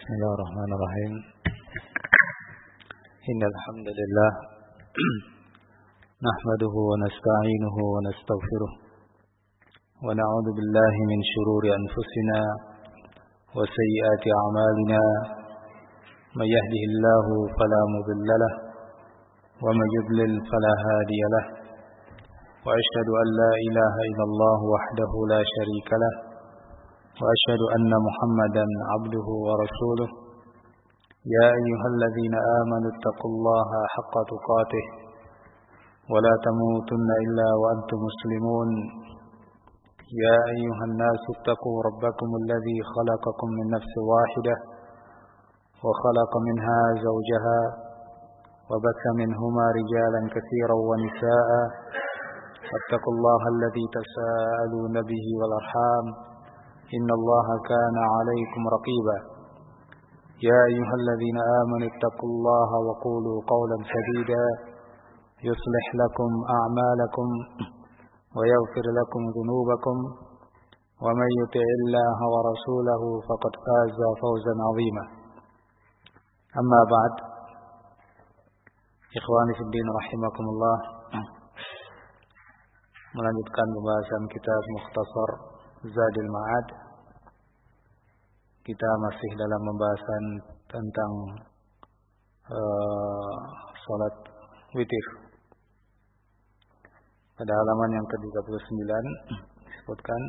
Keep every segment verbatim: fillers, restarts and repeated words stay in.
Bismillahirrahmanirrahim. Innal hamdalillah nahmaduhu wa nasta'inuhu wa nastaghfiruh wa na'udzu billahi min shururi anfusina wa sayyiati a'malina. May yahdihillahu fala mudilla lahu wa may yudlil fala hadiya lahu. Wa asyhadu an la ilaha illallah wahdahu la syarika lahu وأشهد أن محمدا عبده ورسوله. يا أيها الذين آمنوا اتقوا الله حق تقاته ولا تموتن إلا وأنتم مسلمون. يا أيها الناس اتقوا ربكم الذي خلقكم من نفس واحدة وخلق منها زوجها وبث منهما رجالا كثيرا ونساء. واتقوا الله الذي تساءلون به والأرحام إن الله كان عليكم رقيبا. يا أيها الذين آمنوا اتقوا الله وقولوا قولا سديدا يصلح لكم أعمالكم ويغفر لكم ذنوبكم ومن يطع الله ورسوله فقد فاز فوزا عظيما. أما بعد، ikhwani fi din rahimakumullah, melanjutkan pembahasan kitab Mukhtasar Zadul Ma'ad. Kita masih dalam pembahasan tentang uh, salat witir. Pada halaman yang ke tiga puluh sembilan disebutkan,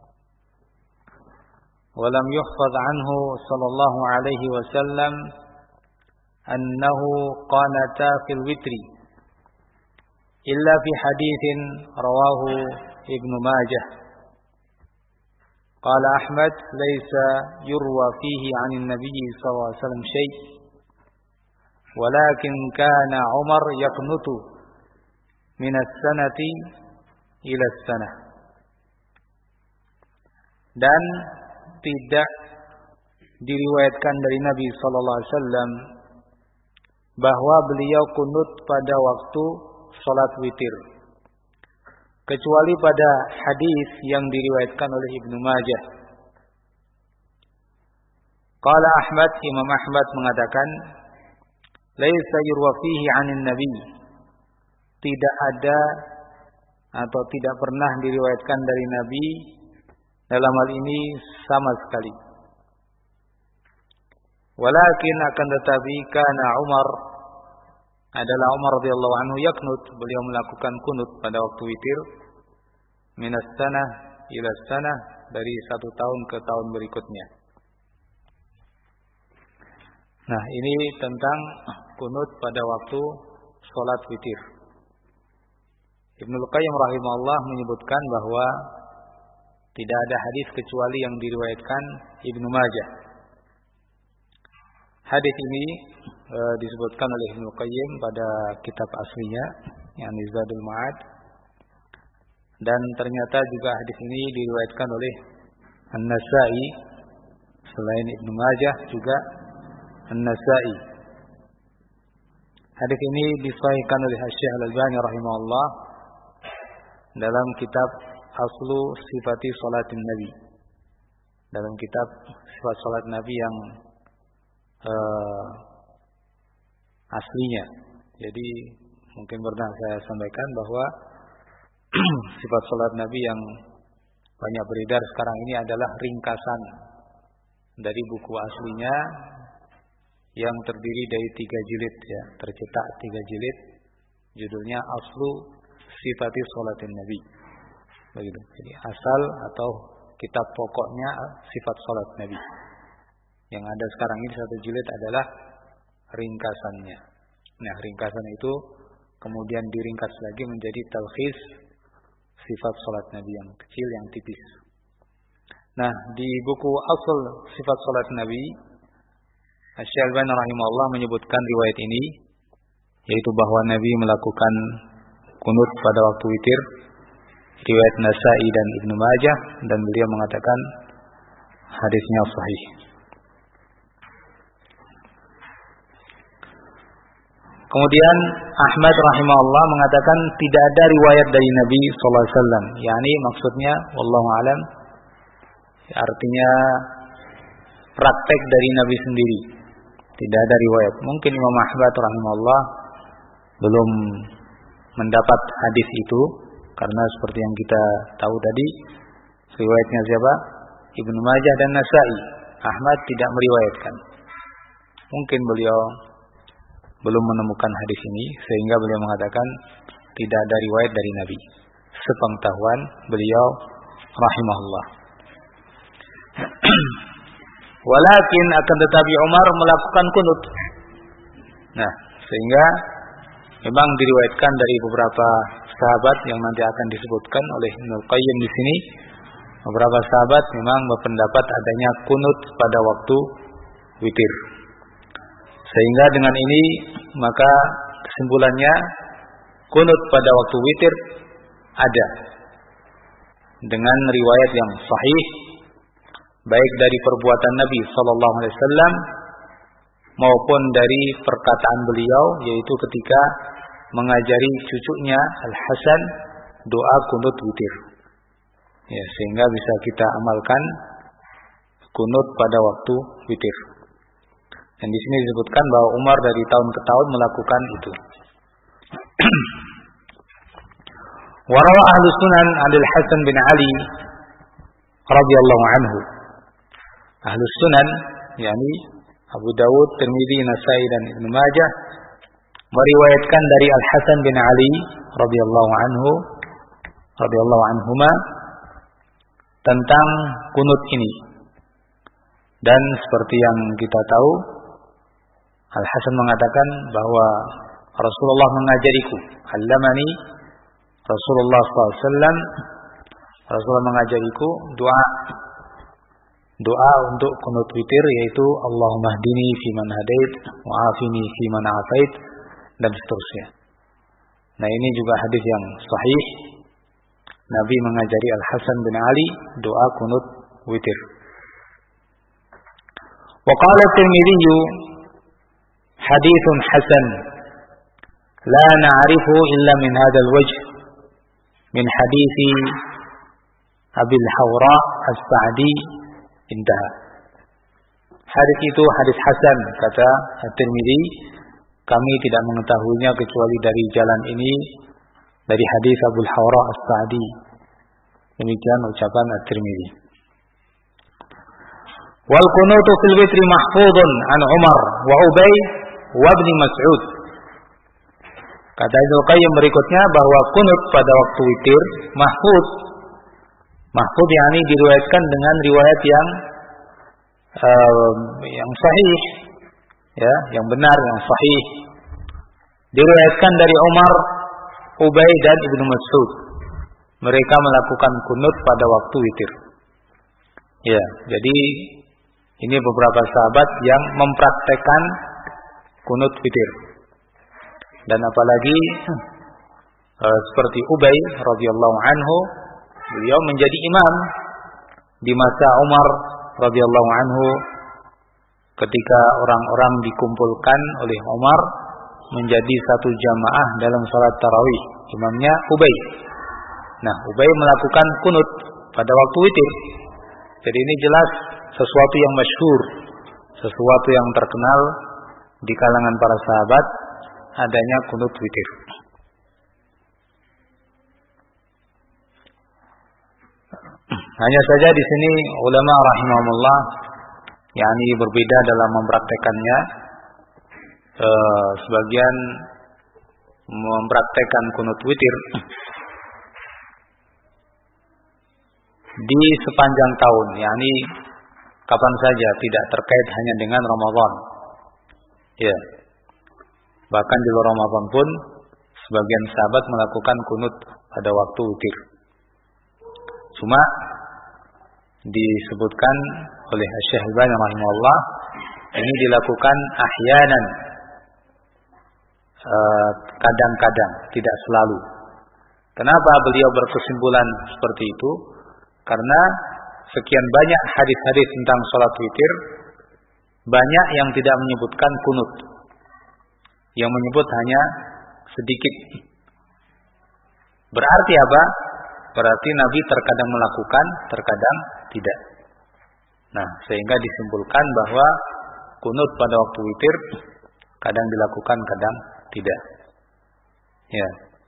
"Walam yuhfaz anhu sallallahu alaihi wasallam annahu qanata fil witri illa fi haditsin rawahu Ibnu Majah." قال أحمد ليس يروى فيه عن النبي صلى الله عليه وسلم شيء ولكن كان عمر يقنط من السنة إلى السنة. Dan tidak diriwayatkan dari Nabi sallallahu alaihi wasallam bahwa beliau kunut pada waktu salat witir, kecuali pada hadis yang diriwayatkan oleh Ibnu Majah. Qala Ahmad, Imam Ahmad mengatakan, laisa yurwa fihi 'anin nabi, tidak ada atau tidak pernah diriwayatkan dari Nabi dalam hal ini sama sekali. Walakin akan tetapi kana Umar, adalah Umar radhiyallahu anhu yaknut, beliau melakukan kunut pada waktu witir minas sanah ila sanah, dari satu tahun ke tahun berikutnya. Nah, ini tentang kunut pada waktu salat witir. Ibnu Qayyim rahimahullah menyebutkan bahwa tidak ada hadis kecuali yang diriwayatkan Ibnu Majah. Hadis ini e, disebutkan oleh Ibnu Qayyim pada kitab aslinya, yang Zadul Ma'ad, dan ternyata juga hadis ini diriwayatkan oleh An-Nasa'i, selain Ibnu Majah juga An-Nasa'i. Hadis ini disahihkan oleh Syekh Al-Albani rahimahullah dalam kitab Aslu Sifati Salatin Nabi, dalam kitab Sifat Salat Nabi yang Uh, aslinya. Jadi mungkin pernah saya sampaikan bahwa sifat salat Nabi yang banyak beredar sekarang ini adalah ringkasan dari buku aslinya yang terdiri dari tiga jilid, ya, tercetak tiga jilid, judulnya Aslu Sifati Salatin Nabi. Begitu. Jadi asal atau kitab pokoknya sifat salat Nabi. Yang ada sekarang ini satu jilid adalah ringkasannya. Nah, ringkasan itu kemudian diringkas lagi menjadi talkhis sifat salat Nabi yang kecil, yang tipis. Nah, di buku Asal Sifat Salat Nabi, Syekh Al-Albani rahimahullah menyebutkan riwayat ini, yaitu bahwa Nabi melakukan kunut pada waktu witir, riwayat Nasa'i dan Ibnu Majah, dan beliau mengatakan hadisnya sahih. Kemudian Ahmad rahimahullah mengatakan tidak ada riwayat dari Nabi sallallahu alaihi wasallam. yakni maksudnya wallahu alam, artinya praktek dari Nabi sendiri. Tidak ada riwayat. Mungkin Imam Ahmad rahimahullah belum mendapat hadis itu, karena seperti yang kita tahu tadi, riwayatnya siapa? Ibnu Majah dan Nasa'i. Ahmad tidak meriwayatkan. Mungkin beliau belum menemukan hadis ini, sehingga beliau mengatakan tidak ada riwayat dari Nabi. Sepengetahuan beliau rahimahullah. Walakin akan tetapi Umar melakukan kunut. Nah, sehingga memang diriwayatkan dari beberapa sahabat yang nanti akan disebutkan oleh Ibnu Qayyim di sini. Beberapa sahabat memang berpendapat adanya kunut pada waktu witir. Sehingga dengan ini maka kesimpulannya kunut pada waktu witir ada dengan riwayat yang sahih, baik dari perbuatan Nabi sallallahu alaihi wasallam maupun dari perkataan beliau, yaitu ketika mengajari cucunya Al-Hasan doa kunut witir. Ya, sehingga bisa kita amalkan kunut pada waktu witir. Dan di sini disebutkan bahwa Umar dari tahun ke tahun melakukan itu. Warawa Ahlus Sunan Abdul Hasan bin Ali radhiyallahu anhu. Ahlus Sunan, yakni Abu Dawud, Tirmidzi, Nasa'i dan Ibnu Majah meriwayatkan dari Al Hasan bin Ali radhiyallahu anhu radhiyallahu anhuma tentang kunut ini. Dan seperti yang kita tahu, Al Hasan mengatakan bahwa Rasulullah mengajariku, allamani Rasulullah sallallahu alaihi wasallam, Rasulullah mengajariku doa doa untuk kunut witir, yaitu Allahumma hdini fi man hadait wa afini fi man afait, dan seterusnya. Nah, ini juga hadis yang sahih. Nabi mengajari Al Hasan bin Ali doa kunut witir. Wa qala Tirmidzi haditsun hasan la na'rifu illa min hadzal wajh min hadithi Abil Hawra As-Sa'di intaha. Hadis itu hadis hasan, kata At-Tirmidzi, kami tidak mengetahuinya kecuali dari jalan ini, dari hadis Abil Hawra As-Sa'di. Demikian ucapan At-Tirmidzi. Wal kunutu fil witri mahfudun an Umar wa Ubay wa Ibnu Mas'ud. Kata Ibnu Qayyim berikutnya bahwa kunut pada waktu witir mahfud. Mahfud yakni diriwayatkan dengan riwayat yang uh, yang sahih, ya, yang benar, yang sahih. Diriwayatkan dari Umar, Ubay dan Ibnu Mas'ud. Mereka melakukan kunut pada waktu witir. Ya, jadi ini beberapa sahabat yang mempraktekkan kunut witir. Dan apalagi uh, seperti Ubay radhiyallahu anhu, beliau menjadi imam di masa Umar radhiyallahu anhu ketika orang-orang dikumpulkan oleh Umar menjadi satu jamaah dalam salat tarawih. Imamnya Ubay. Nah, Ubay melakukan kunut pada waktu witir. Jadi ini jelas sesuatu yang masyhur, sesuatu yang terkenal di kalangan para sahabat, adanya kunut witir. Hanya saja di sini ulama rahimahumullah yakni berbeda dalam mempraktekannya. E, sebagian mempraktekkan kunut witir di sepanjang tahun, yakni kapan saja, tidak terkait hanya dengan Ramadan. Ya. Bahkan di luar Ramadan pun sebagian sahabat melakukan kunut pada waktu witir. Cuma disebutkan oleh Syekh Al-Albani rahimahullah, ini dilakukan ahyanan, kadang-kadang, tidak selalu. Kenapa beliau berkesimpulan seperti itu? Karena sekian banyak hadis-hadis tentang salat witir, banyak yang tidak menyebutkan kunut, yang menyebut hanya sedikit. Berarti apa? Berarti Nabi terkadang melakukan, terkadang tidak. Nah, sehingga disimpulkan bahwa kunut pada waktu witir kadang dilakukan, kadang tidak. Ya.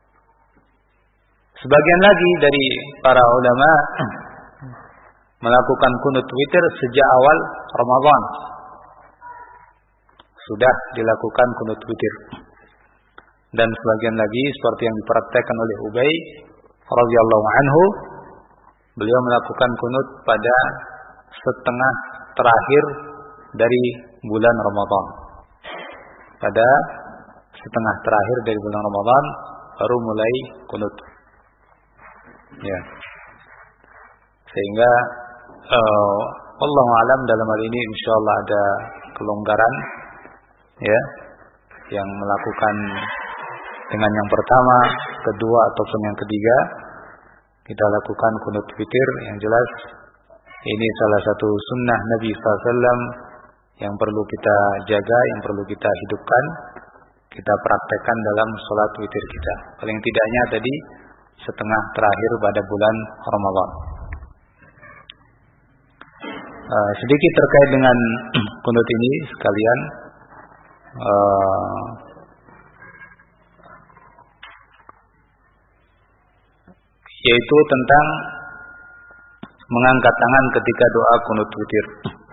Sebagian lagi dari para ulama melakukan kunut witir sejak awal Ramadan. Sudah dilakukan kunut witir. Dan sebagian lagi seperti yang dipraktekkan oleh Ubay radhiyallahu anhu, beliau melakukan kunut pada setengah terakhir dari bulan Ramadan. Pada setengah terakhir dari bulan Ramadan baru mulai kunut. Ya. Sehingga uh, wallahu alam dalam hal ini insyaallah ada kelonggaran ya, yang melakukan dengan yang pertama, kedua ataupun yang ketiga kita lakukan kunut witir. Yang jelas ini salah satu sunnah Nabi sallallahu alaihi wasallam yang perlu kita jaga, yang perlu kita hidupkan, kita praktekkan dalam sholat witir kita. Paling tidaknya tadi setengah terakhir pada bulan Ramadan. Uh, sedikit terkait dengan kunut ini sekalian, uh, yaitu tentang mengangkat tangan ketika doa kunut witir.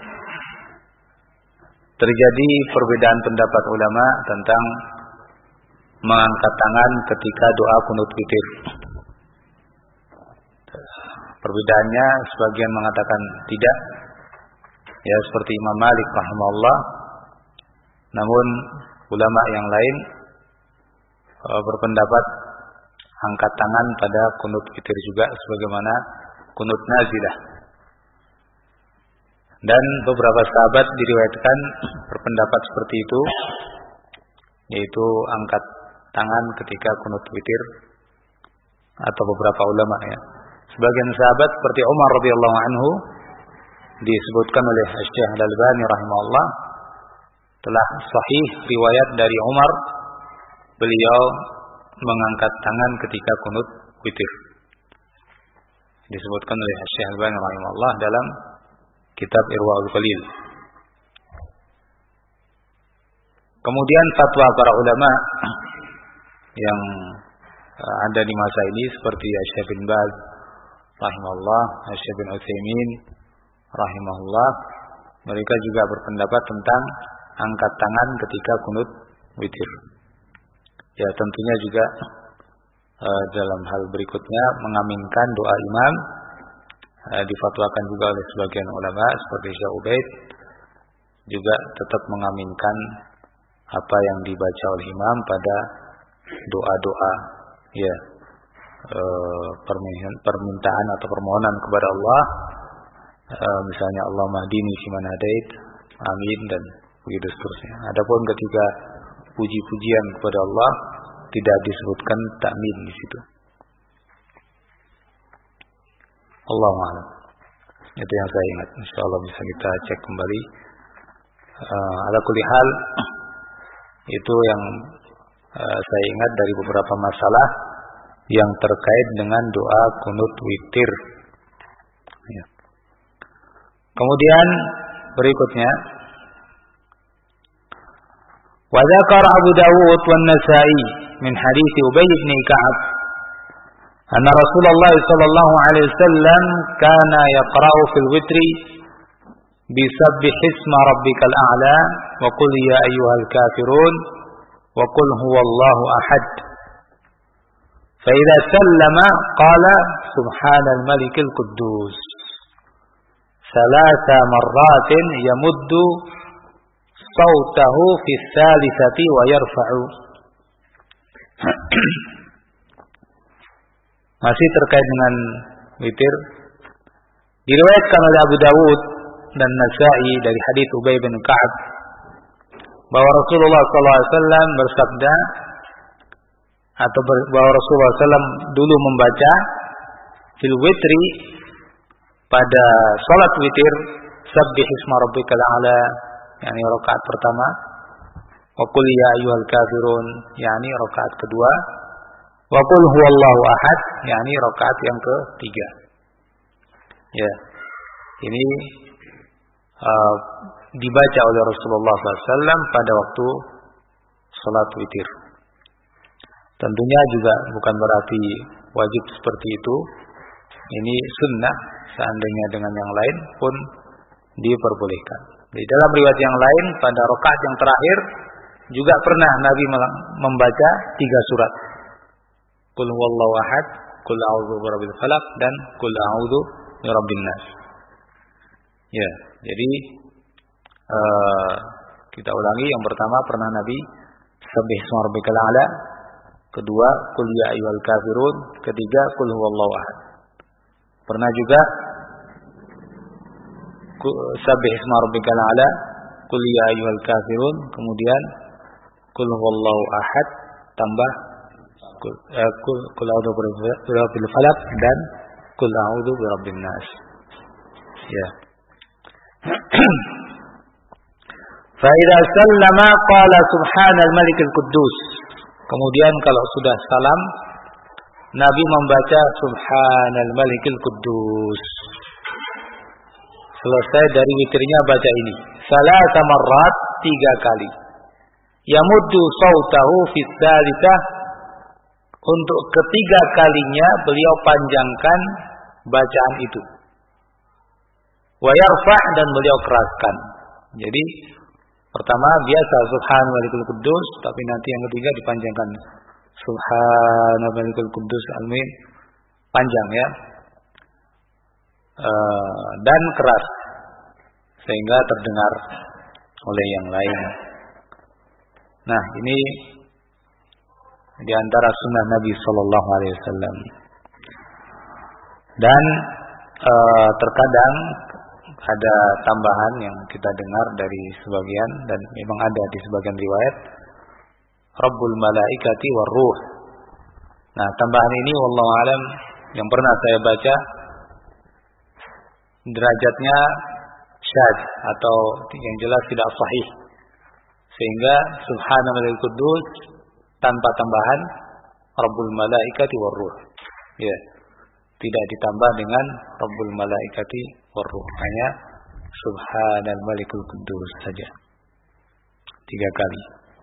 Terjadi perbedaan pendapat ulama tentang mengangkat tangan ketika doa kunut witir. Perbedaannya sebagian mengatakan tidak, ya seperti Imam Malik rahimahullah. Namun ulama yang lain e, berpendapat angkat tangan pada kunut witir juga sebagaimana kunut nazilah. Dan beberapa sahabat diriwayatkan berpendapat seperti itu, yaitu angkat tangan ketika kunut witir, atau beberapa ulama ya. Sebagian sahabat seperti Umar radhiyallahu anhu disebutkan oleh Syekh Al-Albani rahimahullah, telah sahih riwayat dari Umar, beliau mengangkat tangan ketika kunut witir. Disebutkan oleh Syekh Al-Albani rahimahullah dalam kitab Irwaul Qalil. Kemudian fatwa para ulama yang ada di masa ini seperti Syekh bin Baz rahimahullah, Syekh bin Utsaimin rahimahullah, mereka juga berpendapat tentang angkat tangan ketika kunut witir. Ya tentunya juga uh, dalam hal berikutnya mengaminkan doa imam, uh, difatwakan juga oleh sebagian ulama seperti Syekh Ubaid, juga tetap mengaminkan apa yang dibaca oleh imam pada doa-doa ya uh, permintaan atau permohonan kepada Allah, uh, misalnya Allahumma hdini fiman hadait, amin, dan begitu seterusnya. Adapun ketika puji-pujian kepada Allah tidak disebutkan takmin di situ. Allahu a'lam. Itu yang saya ingat. Insyaallah bisa kita cek kembali. Uh, ala kulli hal itu yang uh, saya ingat dari beberapa masalah yang terkait dengan doa kunut witir. Ya. Kemudian berikutnya, wa dzakara Abu Dawud wan Nasa'i min hadits Ubay bin Ka'ab anna Rasulullah sallallahu alaihi wasallam kana yaqra'u fil witri bi sabbih isma rabbikal a'la wa qul ya ayyuhal kafirun wa qul huwallahu ahad. Fa idza sallama qala subhanal malikil quddus thalatha marratin yamuddu sautahu fi tsalitsati wa yarfa'u. Masih terkait dengan witir, diriwayatkan oleh Abu Dawud dan Nasa'i dari hadis Ubay bin Ka'ab bahwa Rasulullah sallallahu alaihi wasallam bersabda, atau bahwa Rasulullah sallallahu alaihi wasallam dulu membaca fil witri, pada salat witir, sabbih isma rabbikal a'la, yakni rakaat pertama, wa qul ya ayyuhal kafirun, yakni rakaat kedua, wa qul huwallahu ahad, yakni rakaat yang ketiga. Ya. Ini uh, dibaca oleh Rasulullah sallallahu alaihi wasallam pada waktu salat witir. Tentunya juga bukan berarti wajib seperti itu. Ini sunnah, seandainya dengan yang lain pun diperbolehkan. Di dalam riwayat yang lain pada rakaat yang terakhir juga pernah Nabi membaca tiga surat. Qul huwallahu ahad, Qul a'udzu birabbil falaq, dan Qul a'udzu birabbin nas. Ya, jadi uh, kita ulangi. Yang pertama pernah Nabi Sabbih isma rabbikal a'la, kedua Qul ya ayyuhal kafirun, ketiga Qul huwallahu ahad. Pernah juga Sabbih isma rabbikal a'la, Qul ya ayyuhal kafirun, kemudian Qul huwallahu ahad tambah Qul eh, Qul a'udzu birabbil falaq dan Qul a'udzu birabbin nas. Ya. Fa idza sallama qala subhanal malikil quddus. Kemudian kalau sudah salam, Nabi membaca subhanal malikil quddus. Selesai dari witirnya baca ini. Salasa marrat, tiga kali. Yamuddu sautahu fi tsalitsah. Untuk ketiga kalinya beliau panjangkan bacaan itu. Wa yarfa' dan beliau keraskan. Jadi pertama biasa subhanal malikul quddus, tapi nanti yang ketiga dipanjangkan subhanal malikul quddus al-min, panjang ya. Uh, dan keras sehingga terdengar oleh yang lain. Nah, ini di antara sunnah Nabi Sallallahu Alaihi Wasallam. Dan uh, terkadang ada tambahan yang kita dengar dari sebagian, dan memang ada di sebagian riwayat, Rabbul Malaikati war Ruh. Nah, tambahan ini wallahu alam yang pernah saya baca derajatnya syadz atau yang jelas tidak sahih, sehingga subhanal quddus tanpa tambahan Rabbul Malaikati war Ruh, ya, tidak ditambah dengan Rabbul Malaikati war Ruh, hanya subhanal malikul quddus saja tiga kali.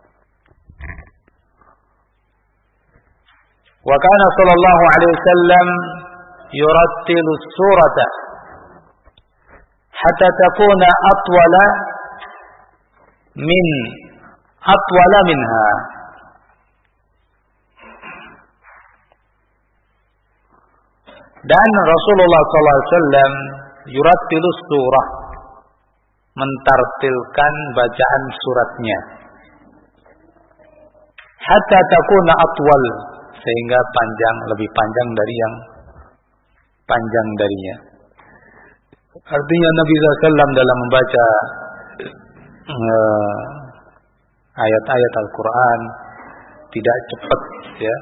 Wa kana sallallahu alaihi wasallam yurattilu surata hatta takuna atwala min atwala minha. Dan Rasulullah sallallahu alaihi wasallam yurattilu surah, mentartilkan bacaan suratnya, hatta takuna atwal, sehingga panjang, lebih panjang dari yang panjang darinya. Artinya Nabi sallallahu alaihi wasallam dalam membaca uh, ayat-ayat Al-Quran tidak cepat, ya,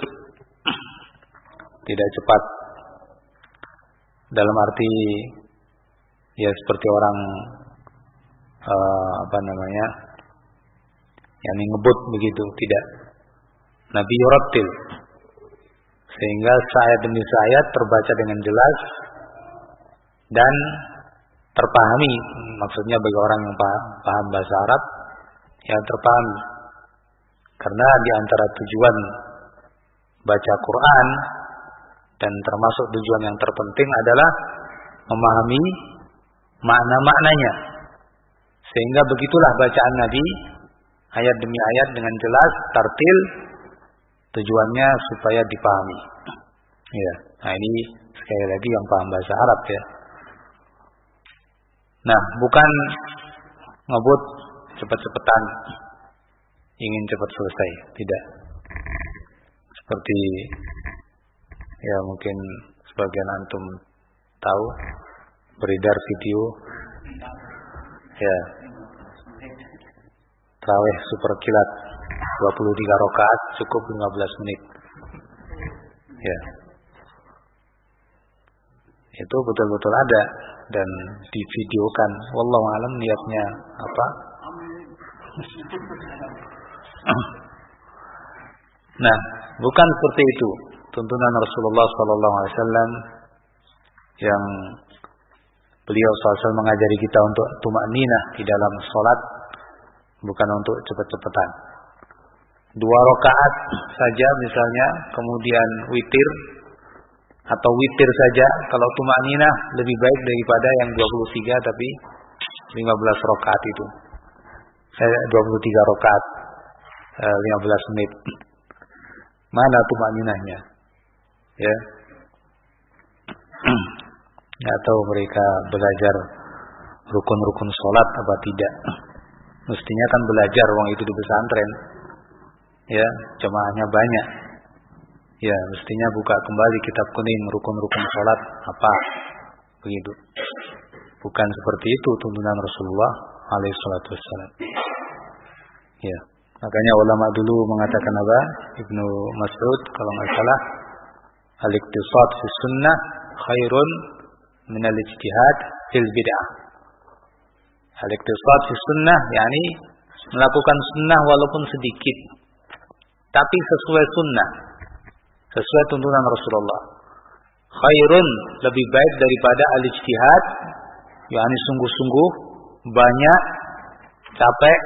tidak cepat dalam arti ya seperti orang uh, apa namanya yang ngebut begitu, tidak. Nabi yurattil, sehingga sayat demi sayat terbaca dengan jelas dan terpahami. Maksudnya bagi orang yang paham, paham bahasa Arab, yang terpahami. Karena di antara tujuan baca Quran dan termasuk tujuan yang terpenting adalah memahami makna-maknanya. Sehingga begitulah bacaan Nabi, ayat demi ayat dengan jelas, tartil, tujuannya supaya dipahami. Ya, nah ini sekali lagi yang paham bahasa Arab, ya. Nah, bukan ngebut cepat-cepatan, ingin cepat selesai, tidak. Seperti ya mungkin sebagian antum tahu, beredar video, ya, tarawih super kilat dua puluh tiga rakaat cukup lima belas menit. Ya. Itu betul-betul ada dan divideokan. Wallahu alam niatnya apa? Nah, bukan seperti itu tuntunan Rasulullah sallallahu alaihi wasallam yang Beliau shallallahu alaihi wasallam mengajari kita untuk tumakninah di dalam sholat, bukan untuk cepat-cepatan. Dua rakaat saja misalnya, kemudian witir atau witir saja. Kalau tumakninah lebih baik daripada yang dua puluh tiga tapi lima belas rakaat itu. Eh, dua puluh tiga rakaat eh, lima belas menit. Mana tumakninahnya? Ya. Atau mereka belajar rukun-rukun sholat apa tidak? Mestinya kan belajar uang itu di pesantren. Ya, jemaahnya banyak. Ya, mestinya buka kembali kitab kuning rukun-rukun sholat apa begitu. Bukan seperti itu tuntunan Rasulullah alaihi salatu wassalam. Ya, makanya ulama dulu mengatakan apa? Ibnu Mas'ud kalau nggak salah, al-iqtisad fi sunnah khairun min al-ijtihad fil bid'ah. Al-iqtisad fi sunnah yakni melakukan sunnah walaupun sedikit, tapi sesuai sunnah, sesuai tuntunan Rasulullah. Khairun, lebih baik daripada al-ijtihad, yakni sungguh-sungguh banyak capek,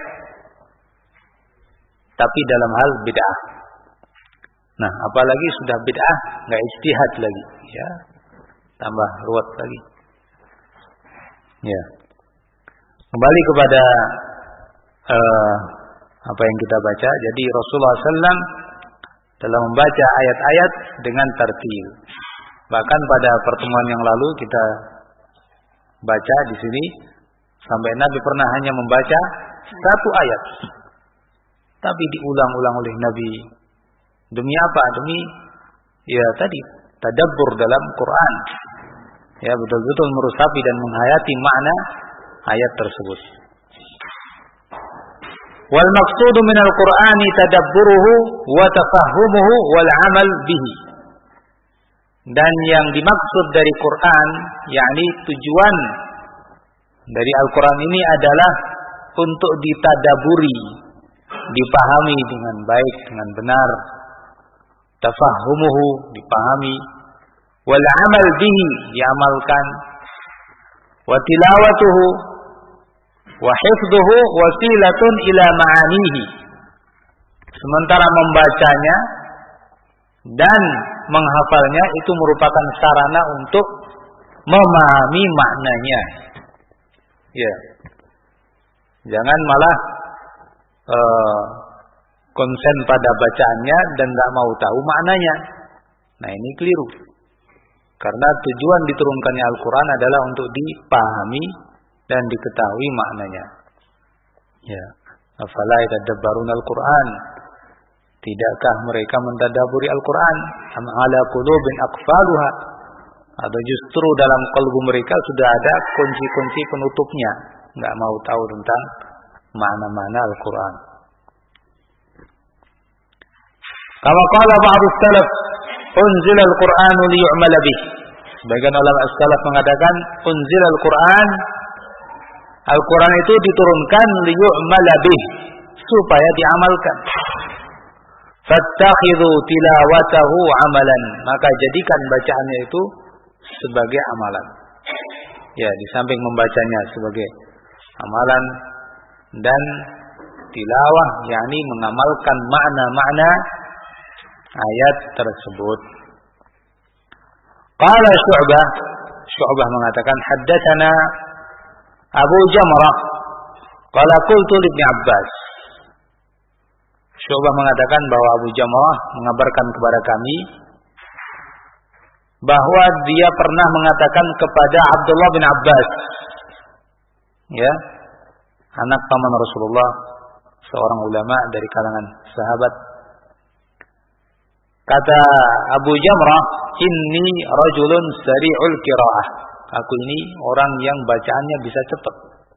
tapi dalam hal bid'ah. Nah, apalagi sudah bid'ah, nggak ijtihad lagi, ya, tambah ruwet lagi. Ya, kembali kepada uh, apa yang kita baca. Jadi Rasulullah shallallahu alaihi wasallam dalam membaca ayat-ayat dengan tartil. Bahkan pada pertemuan yang lalu kita baca di sini sampai Nabi pernah hanya membaca satu ayat, tapi diulang-ulang oleh Nabi. Demi apa? Demi ya tadi tadabbur dalam Quran. Ya, betul-betul meresapi dan menghayati makna ayat tersebut. Wal maqsudu minal Qur'ani tadabburuhu wa tafahhumuhu wal 'amal bihi. Dan yang dimaksud dari Quran, yakni tujuan dari Al-Quran ini adalah untuk ditadaburi, dipahami dengan baik, dengan benar. Tafahumuhu, dipahami. Wal 'amal bihi, diamalkan. Wa tilawatuhu wa hifdhuhu wasilatun ila ma'anihi. Sementara membacanya dan menghafalnya itu merupakan sarana untuk memahami maknanya. Ya. Jangan malah uh, konsen pada bacaannya dan enggak mau tahu maknanya. Nah, ini keliru. Karena tujuan diturunkannya Al-Qur'an adalah untuk dipahami dan diketahui maknanya. Ya. Afala yatadabbaruna Al-Qur'an? Tidakkah mereka mentadaburi Al-Quran? Am ala qulubin aqfaluha? Atau justru dalam kalbu mereka sudah ada kunci-kunci penutupnya, enggak mau tahu tentang makna-makna Al-Quran. Kama qala ba'd as-salaf, unzila al-Qur'anu liyu'mala bih. Sebagian ulama as-salaf mengatakan unzila al-Qur'an, Al-Quran itu diturunkan liyu'mala bih, supaya diamalkan. Fattakhidhu tilawatahu amalan, maka jadikan bacaannya itu sebagai amalan. Ya, di samping membacanya sebagai amalan dan tilawah, yakni mengamalkan makna-makna ayat tersebut. Qala Syu'bah, Syu'bah mengatakan haddatsana Abu Jamrah qala qultu li Ibnu Abbas. Syu'bah mengatakan bahwa Abu Jamrah mengabarkan kepada kami bahwa dia pernah mengatakan kepada Abdullah bin Abbas, ya, anak paman Rasulullah, seorang ulama dari kalangan sahabat. Kata Abu Jamrah, inni rajulun sari'ul qiraah. Aku ini orang yang bacaannya bisa cepat.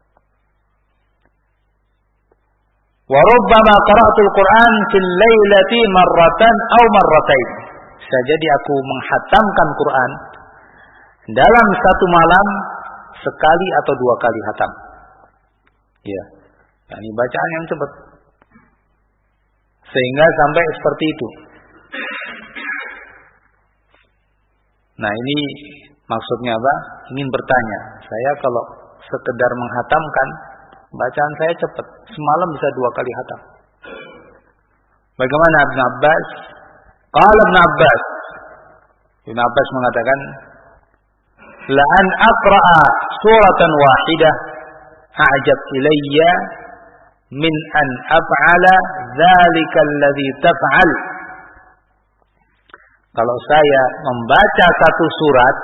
Wa rubbama qara'tul Qur'an fil lailati marratan aw marratain. Bisa jadi aku menghatamkan Quran dalam satu malam sekali atau dua kali hatam. Ya, ini bacaan yang cepat. Sehingga sampai seperti itu. Nah, ini Maksudnya apa? Ingin bertanya. Saya kalau sekedar menghatamkan, bacaan saya cepat. Semalam bisa dua kali hatam. Bagaimana Ibn Abbas? Qala Ibn Abbas. Ibn Abbas mengatakan, la an aqra'a suratan wahidah a'jab ilayya min an af'ala dzalika alladhi taf'al. Kalau saya membaca satu surat,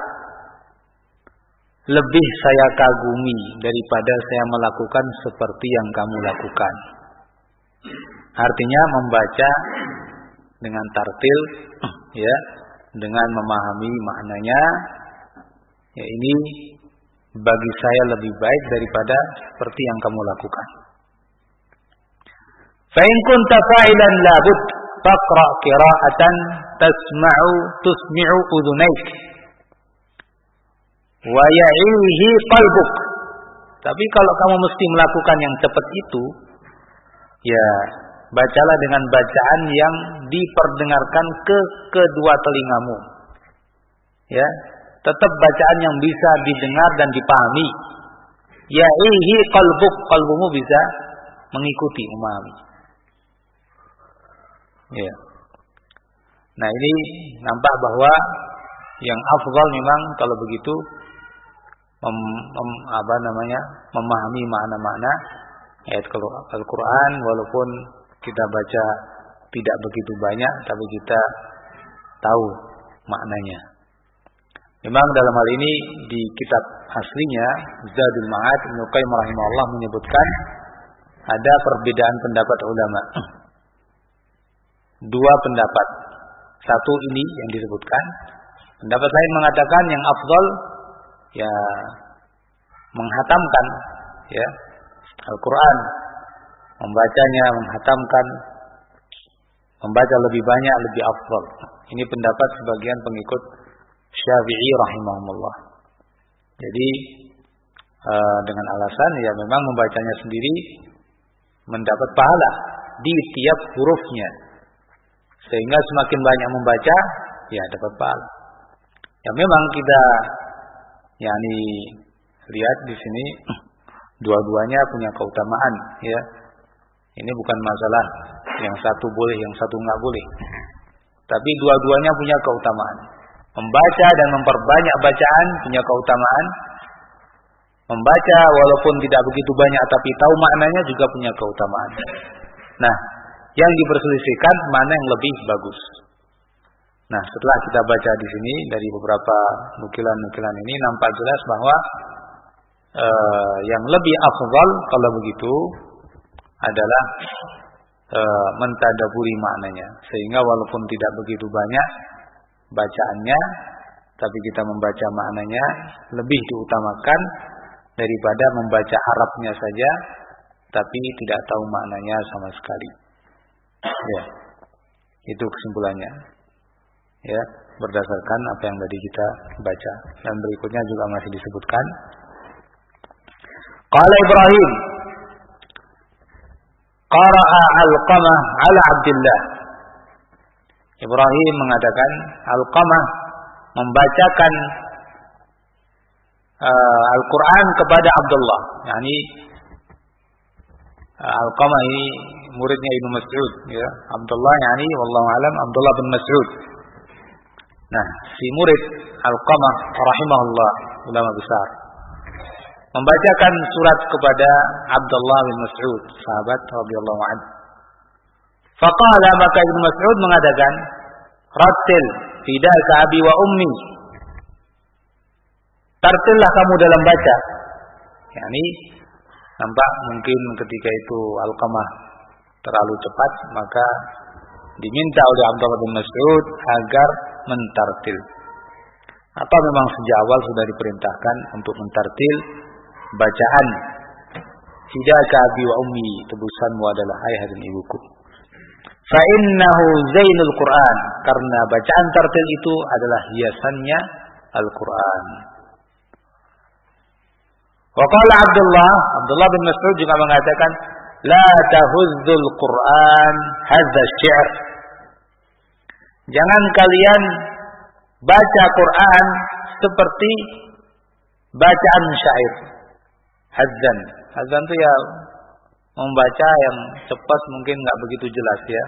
lebih saya kagumi daripada saya melakukan seperti yang kamu lakukan. Artinya membaca dengan tartil, ya, dengan memahami maknanya, ya ini bagi saya lebih baik daripada seperti yang kamu lakukan. Fa in kunta fa'ilan la bud faqra qira'atan tasma'u tusmi'u udhunaik wa ya'ihi qalbuk. Tapi kalau kamu mesti melakukan yang cepat itu, ya bacalah dengan bacaan yang diperdengarkan ke kedua telingamu. Ya, tetap bacaan yang bisa didengar dan dipahami. Ya'ihi qalbuk, qalbumu bisa mengikuti, memahami. Ya. Nah, ini nampak bahwa yang afdal memang kalau begitu mem, mem, apa namanya? memahami makna-makna ayat Al-Qur'an, walaupun kita baca tidak begitu banyak tapi kita tahu maknanya. Memang dalam hal ini di kitab aslinya Zadul Ma'ad Ibnu Qayyim rahimahullah menyebutkan ada perbedaan pendapat ulama. Dua pendapat. Satu ini yang disebutkan. Pendapat lain mengatakan yang afdal ya menghatamkan ya Al-Qur'an, membacanya, menghatamkan, membaca lebih banyak lebih afdal. Ini pendapat sebagian pengikut Syafi'i rahimahumullah. Jadi uh, dengan alasan ya memang membacanya sendiri mendapat pahala di tiap hurufnya. Sehingga semakin banyak membaca ya dapat pahala. Ya memang kita yakni lihat di sini dua-duanya punya keutamaan ya. Ini bukan masalah yang satu boleh, yang satu enggak boleh. Tapi dua-duanya punya keutamaan. Membaca dan memperbanyak bacaan punya keutamaan. Membaca walaupun tidak begitu banyak tapi tahu maknanya juga punya keutamaan. Nah, yang diperselisihkan mana yang lebih bagus. Nah, setelah kita baca di sini dari beberapa nukilan-nukilan ini nampak jelas bahwa uh, yang lebih afdal kalau begitu adalah uh, mentadaburi maknanya. Sehingga walaupun tidak begitu banyak bacaannya, tapi kita membaca maknanya lebih diutamakan daripada membaca Arabnya saja tapi tidak tahu maknanya sama sekali. Ya, itu kesimpulannya. Ya, berdasarkan apa yang tadi kita baca. Dan berikutnya juga masih disebutkan. Qala Ibrahim, qara'a Alqamah ala Abdullah. Ibrahim mengatakan Alqamah membacakan uh, Al-Quran kepada Abdullah. Yani uh, Alqamah ini muridnya Ibnu Mas'ud ya. Abdullah yani wallahu alam Abdullah bin Mas'ud. Nah, si murid Alqamah rahimahullah, ulama besar, membacakan surat kepada Abdullah bin Mas'ud, sahabat radhiyallahu anhu. Faqala, maka Ibnu Mas'ud mengatakan, "Rattil fidaka abi wa ummi." Tartillah kamu dalam baca. Yani nampak mungkin ketika itu Alqamah terlalu cepat, maka diminta oleh Abdullah bin Mas'ud agar mentartil. Atau memang sejak awal sudah diperintahkan untuk mentartil bacaan fidaka abi wa ummi, tebusanmu adalah ayah dan ibuku. Fa innahu zainul Qur'an, karena bacaan tartil itu adalah hiasannya Al-Qur'an. Wa qala Abdullah, Abdullah bin Mas'ud juga mengatakan, la tahuzzul Qur'an hadza syi'r. Jangan kalian baca Quran seperti bacaan syair. Hadzan. Hadzan itu ya membaca yang cepat, mungkin nggak begitu jelas ya.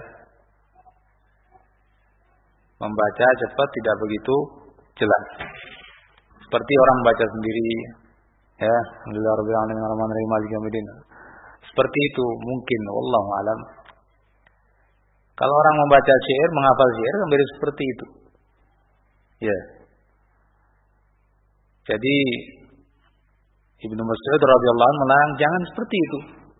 Membaca cepat tidak begitu jelas. Seperti orang baca sendiri ya, alhamdulillah rabbil alamin arrahmanir rahim maliki yaumiddin. Seperti itu mungkin, wallahu alam. Kalau orang membaca syair, menghafal syair kan mirip seperti itu. Ya. Jadi Ibnu Mas'ud radhiyallahu anhu melarang jangan seperti itu.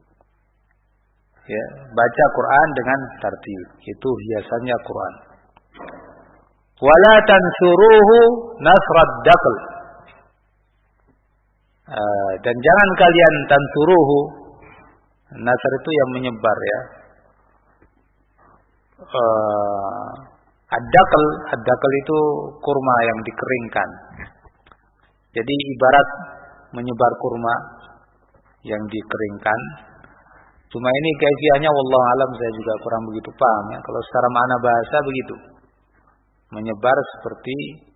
Ya, baca Quran dengan tartil. Itu hiasannya Quran. Wala tansuruhu nasrad daql. Uh, dan jangan kalian tansuruhu. Nasr itu yang menyebar ya. Uh, ad-daql, ad-daql itu kurma yang dikeringkan. Jadi ibarat menyebar kurma yang dikeringkan. Cuma ini kaifiahnya wallahu alam saya juga kurang begitu paham ya. Kalau secara makna bahasa begitu. Menyebar seperti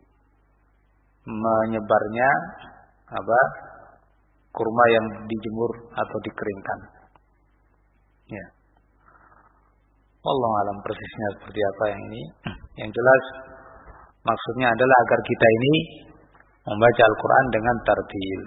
menyebarnya apa? Kurma yang dijemur atau dikeringkan. Ya. Wallahu alam persisnya seperti apa yang ini. Yang jelas maksudnya adalah agar kita ini membaca Al-Quran dengan tartil.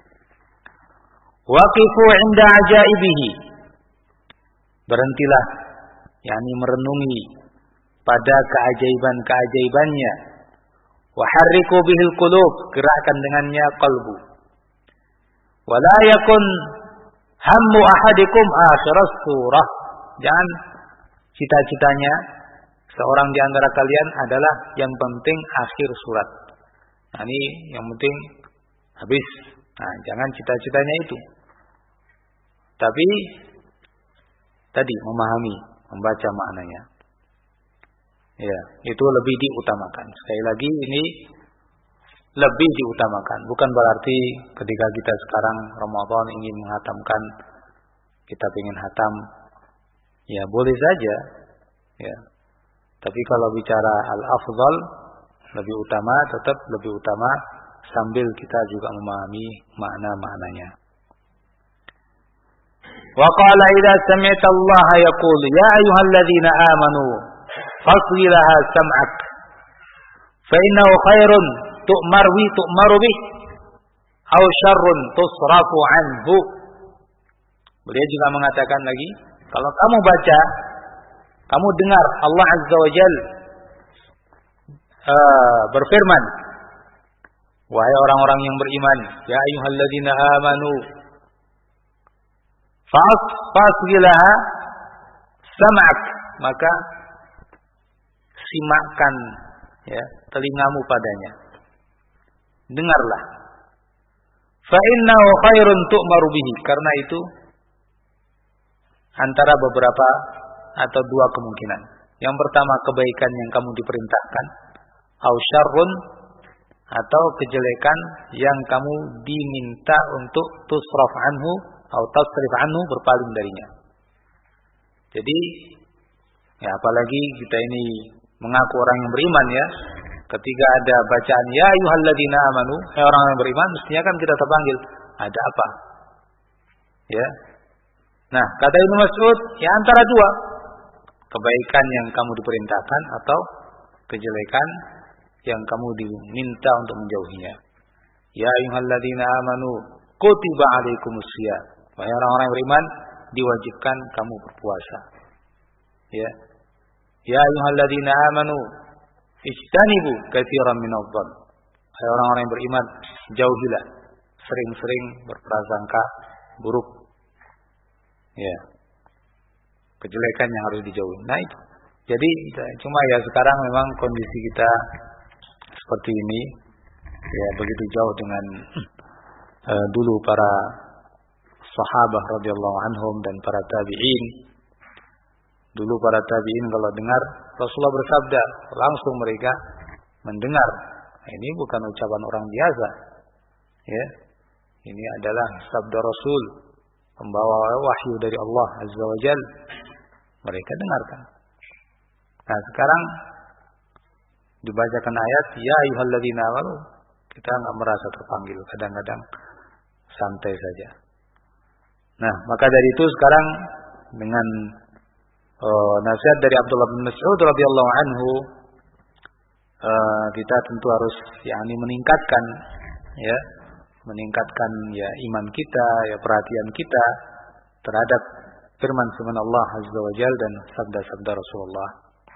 Waqifu inda ajaibihi. Berhentilah, yakni merenungi pada keajaiban-keajaibannya. Waharriku bihil qulub, gerakkan dengannya qalbu. Wala yakun hammu ahadikum akhiras surah. Jangan cita-citanya seorang di antara kalian adalah yang penting akhir surat. Nah, ini yang penting habis. Nah, jangan cita-citanya itu. Tapi tadi memahami, membaca maknanya. Ya, itu lebih diutamakan. Sekali lagi ini lebih diutamakan. Bukan berarti ketika kita sekarang Ramadan ingin menghatamkan, kita ingin hatam, ya boleh saja. Ya. Tapi kalau bicara al-afdal, lebih utama, tetap lebih utama sambil kita juga memahami makna-maknanya. Wa qala idza sami'ta Allah yaqul ya ayyuhalladzina amanu fasli laha sam'ak fa innahu khairun tu'mar wi tu'maru bih aw syarrun tusrafu anhu. Beliau juga mengatakan lagi, kalau kamu baca, kamu dengar Allah Azza wa Jalla uh, berfirman, wahai orang-orang yang beriman, ya ayyuhalladzina amanu fas faslilaha sam'ak, maka simakkan ya telingamu padanya, dengarlah. Fa innahu khairun tu'maru bihi, karena itu antara beberapa atau dua kemungkinan. Yang pertama kebaikan yang kamu diperintahkan, au syarrun, atau kejelekan yang kamu diminta untuk tusraf anhu atau tasrif anhu, berpaling darinya. Jadi ya apalagi kita ini mengaku orang yang beriman ya, ketika ada bacaan ya ayyuhalladzina amanu, hai orang yang beriman, mestinya kan kita terpanggil, ada apa? Ya. Nah, kata Ibnu Mas'ud, ya antara dua, kebaikan yang kamu diperintahkan atau kejelekan yang kamu diminta untuk menjauhinya. Ya ayyuhalladzina amanu kutiba alaikumusiyam, wahai orang-orang yang beriman, diwajibkan kamu berpuasa. Ya. Ya ayyuhalladzina amanu ijtanibu katsiran minadh-dhann, wahai orang-orang yang beriman, jauhilah sering-sering berprasangka buruk. Ya. Kejelekan yang harus dijauhi. Nah itu. Jadi cuma ya sekarang memang kondisi kita seperti ini, ya begitu jauh dengan uh, dulu para sahabat radhiyallahu anhum dan para tabi'in. Dulu para tabi'in kalau dengar Rasulullah bersabda, langsung mereka mendengar. Nah, ini bukan ucapan orang biasa. Ya. Ini adalah sabda Rasul, pembawa wahyu dari Allah Azza wa Jalla. Mereka dengarkan. Nah, sekarang dibacakan ayat ya ayyuhalladzina amanu, Kita nggak merasa terpanggil, kadang-kadang santai saja. Nah, maka dari itu sekarang dengan uh, nasihat dari Abdullah bin Mas'ud radhiyallahu anhu, uh, kita tentu harus yakni meningkatkan ya, meningkatkan ya iman kita, ya perhatian kita terhadap firman-firman Allah Azza wa Jalla dan sabda-sabda Rasulullah.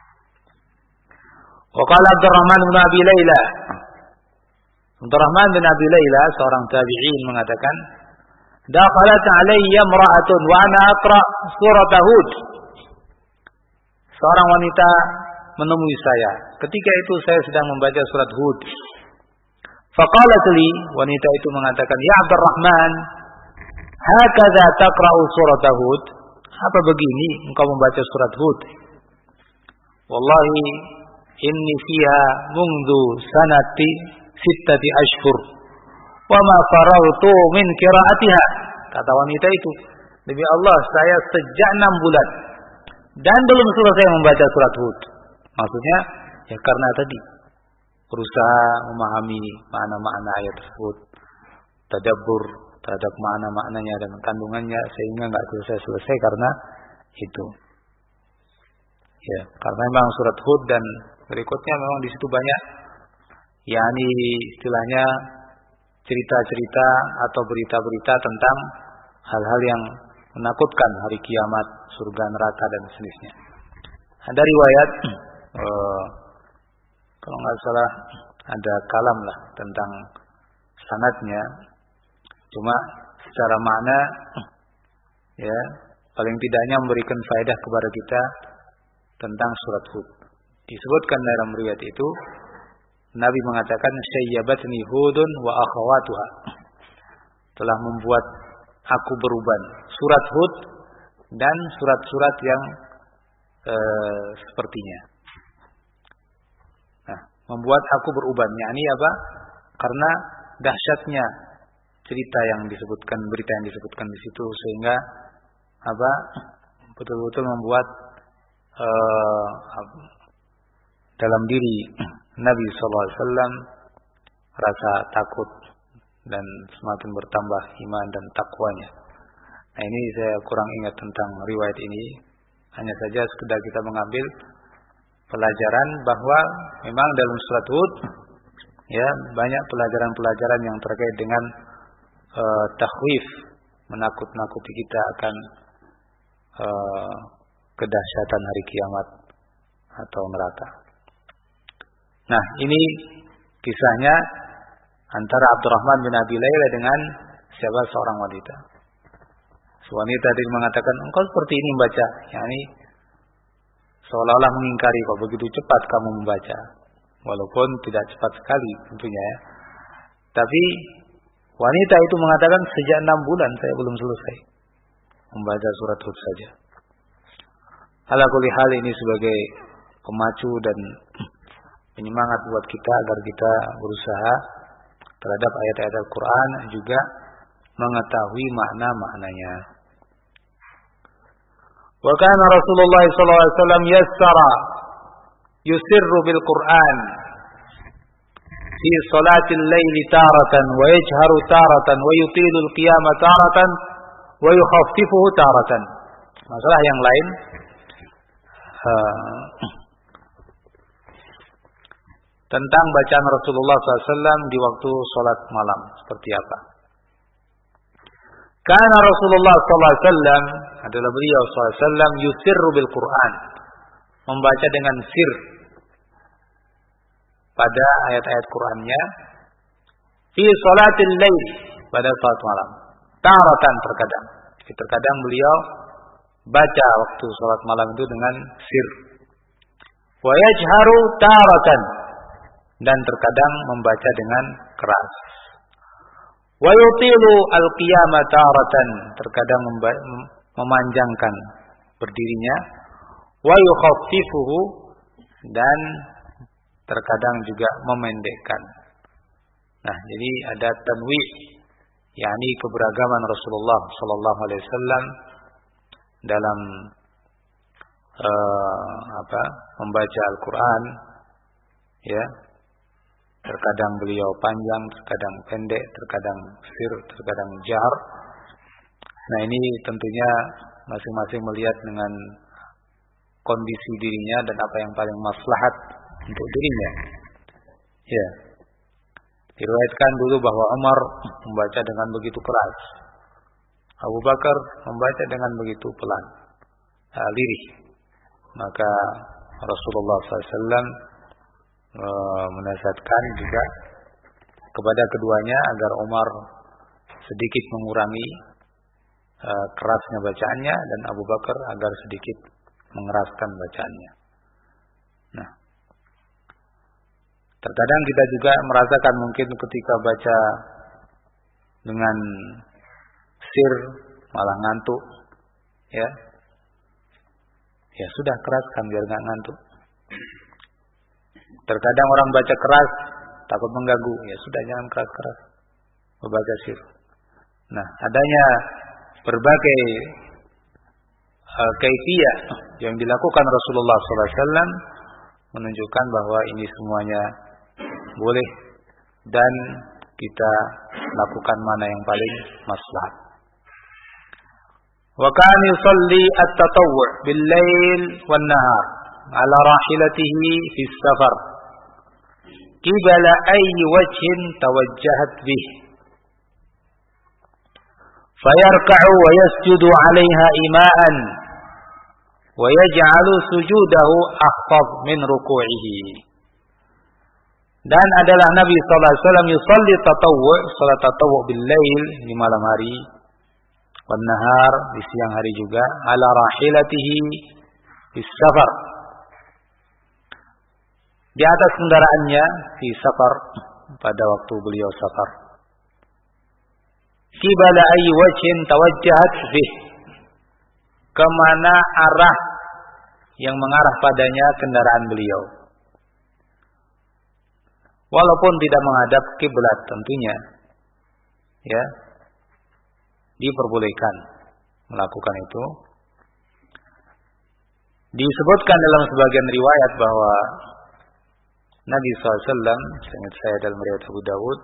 Wa qala Abdurrahman bin Abi Laila, Abdurrahman bin Abi Laila seorang tabi'in mengatakan, "Dakhalat alayya imra'atun wa ana aqra surat Hud." Seorang wanita menemui saya. Ketika itu saya sedang membaca surat Hud. Faqalat li, wanita itu mengatakan, "Ya Abdurrahman, hakadha taqra'u surat Hud?" Apa begini engkau membaca surat Hud? Wallahi inni fiha mundu sanati sittati ashhur wa ma faragtu min qira'atiha. Kata wanita itu, demi Allah saya sejak enam bulan dan belum selesai membaca surat Hud. Maksudnya ya karena tadi berusaha memahami makna-makna ayat tersebut, tadabbur terhadap makna-maknanya dan kandungannya, sehingga enggak selesai-selesai karena itu. Ya, karena memang surat Hud dan berikutnya memang di situ banyak yakni istilahnya cerita-cerita atau berita-berita tentang hal-hal yang menakutkan, hari kiamat, surga, neraka dan sejenisnya. Ada riwayat uh, kalau nggak salah ada kalam lah tentang sanadnya, cuma secara makna ya paling tidaknya memberikan faedah kepada kita tentang surat Hud. Disebutkan dalam riwayat itu Nabi mengatakan, "Syayyabatni Hudun wa akhawatuha." Telah membuat aku beruban surat Hud dan surat-surat yang eh, sepertinya. Nah, membuat aku beruban, yakni apa? Karena dahsyatnya cerita yang disebutkan, berita yang disebutkan di situ, sehingga apa? Betul-betul membuat eh, dalam diri Nabi shallallahu alaihi wasallam rasa takut dan semakin bertambah iman dan takwanya. Nah, ini saya kurang ingat tentang riwayat ini. Hanya saja sekedar kita mengambil pelajaran bahwa memang dalam surat Hud ya banyak pelajaran-pelajaran yang terkait dengan uh, takhwif, menakut-nakuti kita akan uh, kedahsyatan hari kiamat atau neraka. Nah, ini kisahnya antara Abdurrahman bin Abi Laila dengan siapa seorang wanita. Wanita tadi mengatakan, engkau seperti ini membaca, yakni seolah-olah mengingkari kok begitu cepat kamu membaca, walaupun tidak cepat sekali tentunya ya. Tapi wanita itu mengatakan sejak enam bulan saya belum selesai membaca surat Hud saja. Ala kulli hal ini sebagai pemacu dan penyemangat buat kita agar kita berusaha terhadap ayat-ayat Al-Quran juga mengetahui makna-maknanya. Wa kana Rasulullah sallallahu alaihi wasallam yassara yusirru bil Quran fi salatil laili taratan wa yajharu taratan wa yutilu al qiyama taratan wa yukhaffifuhu taratan. Masalah yang lain uh, tentang bacaan Rasulullah sallallahu alaihi wasallam di waktu salat malam seperti apa. Karena Rasulullah sallallahu alaihi wasallam adalah beliau sallallahu alaihi wasallam yusirru bil Quran, membaca dengan sir pada ayat-ayat Qurannya fi salatil lail, pada salat malam. Taratan terkadang. Terkadang beliau baca waktu salat malam itu dengan sir. Wa yajharu taratan, dan terkadang membaca dengan keras. Wa yutilu al-qiyama taratan, terkadang memanjangkan berdirinya. Wa yukhaffifuhu, dan terkadang juga memendekkan. Nah, jadi ada tanwih, yakni keberagaman Rasulullah sallallahu alaihi wasallam dalam uh, apa? membaca Al-Qur'an, ya. Terkadang beliau panjang, terkadang pendek, terkadang sir, terkadang jar. Nah, ini tentunya masing-masing melihat dengan kondisi dirinya dan apa yang paling maslahat untuk dirinya. Ya. Diriwayatkan dulu bahwa Umar membaca dengan begitu keras. Abu Bakar membaca dengan begitu pelan, uh, lirih. Maka Rasulullah shallallahu alaihi wasallam uh, menasihatkan juga kepada keduanya agar Umar sedikit mengurangi uh, kerasnya bacaannya dan Abu Bakar agar sedikit mengeraskan bacaannya. Nah, terkadang kita juga merasakan mungkin ketika baca dengan sir malah ngantuk, ya, ya sudah keraskan biar nggak ngantuk. Terkadang orang baca keras takut mengganggu, ya sudah jangan keras-keras membaca sir. Nah, adanya berbagai uh, kaifiyah yang dilakukan Rasulullah shallallahu alaihi wasallam menunjukkan bahwa ini semuanya boleh dan kita lakukan mana yang paling maslahat. Wa kana yusalli at-tatawwu' bil-lail wan-nahar 'ala rahilatihi fi as-safar qibala ayyi wajhin tawajjahat bih fayarka'u wa yasjudu 'alayha ima'an wa yaj'alu sujudahu akhfad min ruku'ihi. Dan adalah Nabi sallallahu alaihi wasallam yusalli tatawwu', salat tatawwu' bil-lail di malam hari, wan nahar di siang hari juga, ala rahilatihi bis safar, di atas kendaraannya di safar, pada waktu beliau safar. Qibala ayyi wajhin tawajjahat bih, kemana arah yang mengarah padanya kendaraan beliau. Walaupun tidak menghadap kiblat tentunya, ya, diperbolehkan melakukan itu. Disebutkan dalam sebagian riwayat bahwa Nabi shallallahu alaihi wasallam, seingat saya dalam riwayat Abu Dawud,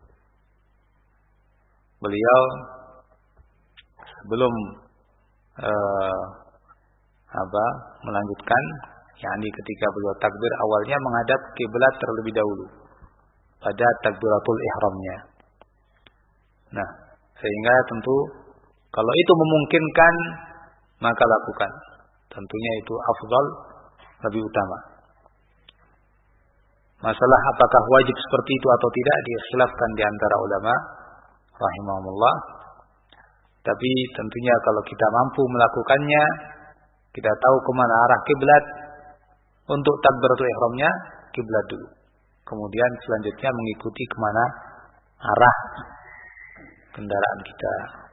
beliau sebelum uh, apa melanjutkan, yakni ketika beliau takbir awalnya menghadap kiblat terlebih dahulu pada takbiratul ihramnya. Nah, sehingga tentu kalau itu memungkinkan maka lakukan. Tentunya itu afdal, lebih utama. Masalah apakah wajib seperti itu atau tidak dikhilafkan di antara ulama rahimahumullah. Tapi tentunya kalau kita mampu melakukannya, kita tahu kemana arah kiblat, untuk takbiratul ihramnya kiblat dulu. Kemudian selanjutnya mengikuti kemana arah kendaraan kita.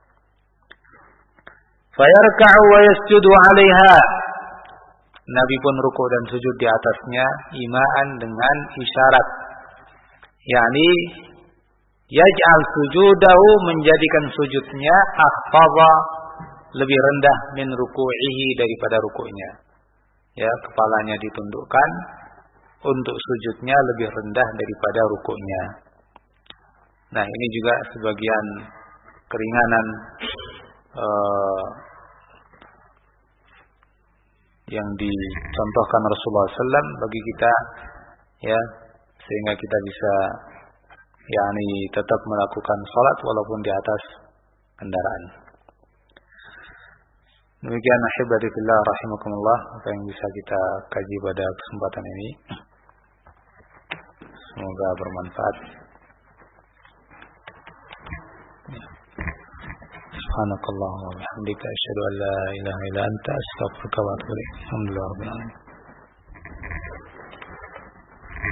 Fayarka'u wa yasjudu 'alaiha. Nabi pun ruku' dan sujud di atasnya ima'an dengan isyarat. yakni yaj'al sujudahu, menjadikan sujudnya akhfadha, lebih rendah min ruku'ihi, daripada ruku'nya. Ya, kepalanya ditundukkan, untuk sujudnya lebih rendah daripada ruku'nya. Nah, ini juga sebagian keringanan uh, yang dicontohkan Rasulullah shallallahu alaihi wasallam bagi kita, ya, sehingga kita bisa yakni tetap melakukan salat walaupun di atas kendaraan. Demikian ahibati fillah rahimakumullah, apa yang bisa kita kaji pada kesempatan ini. Semoga bermanfaat. Subhanakallahumma wa bihamdika asyhadu an la ilaha illa anta astaghfiruka wa atubu ilaik. Alhamdulillah rabbil alamin.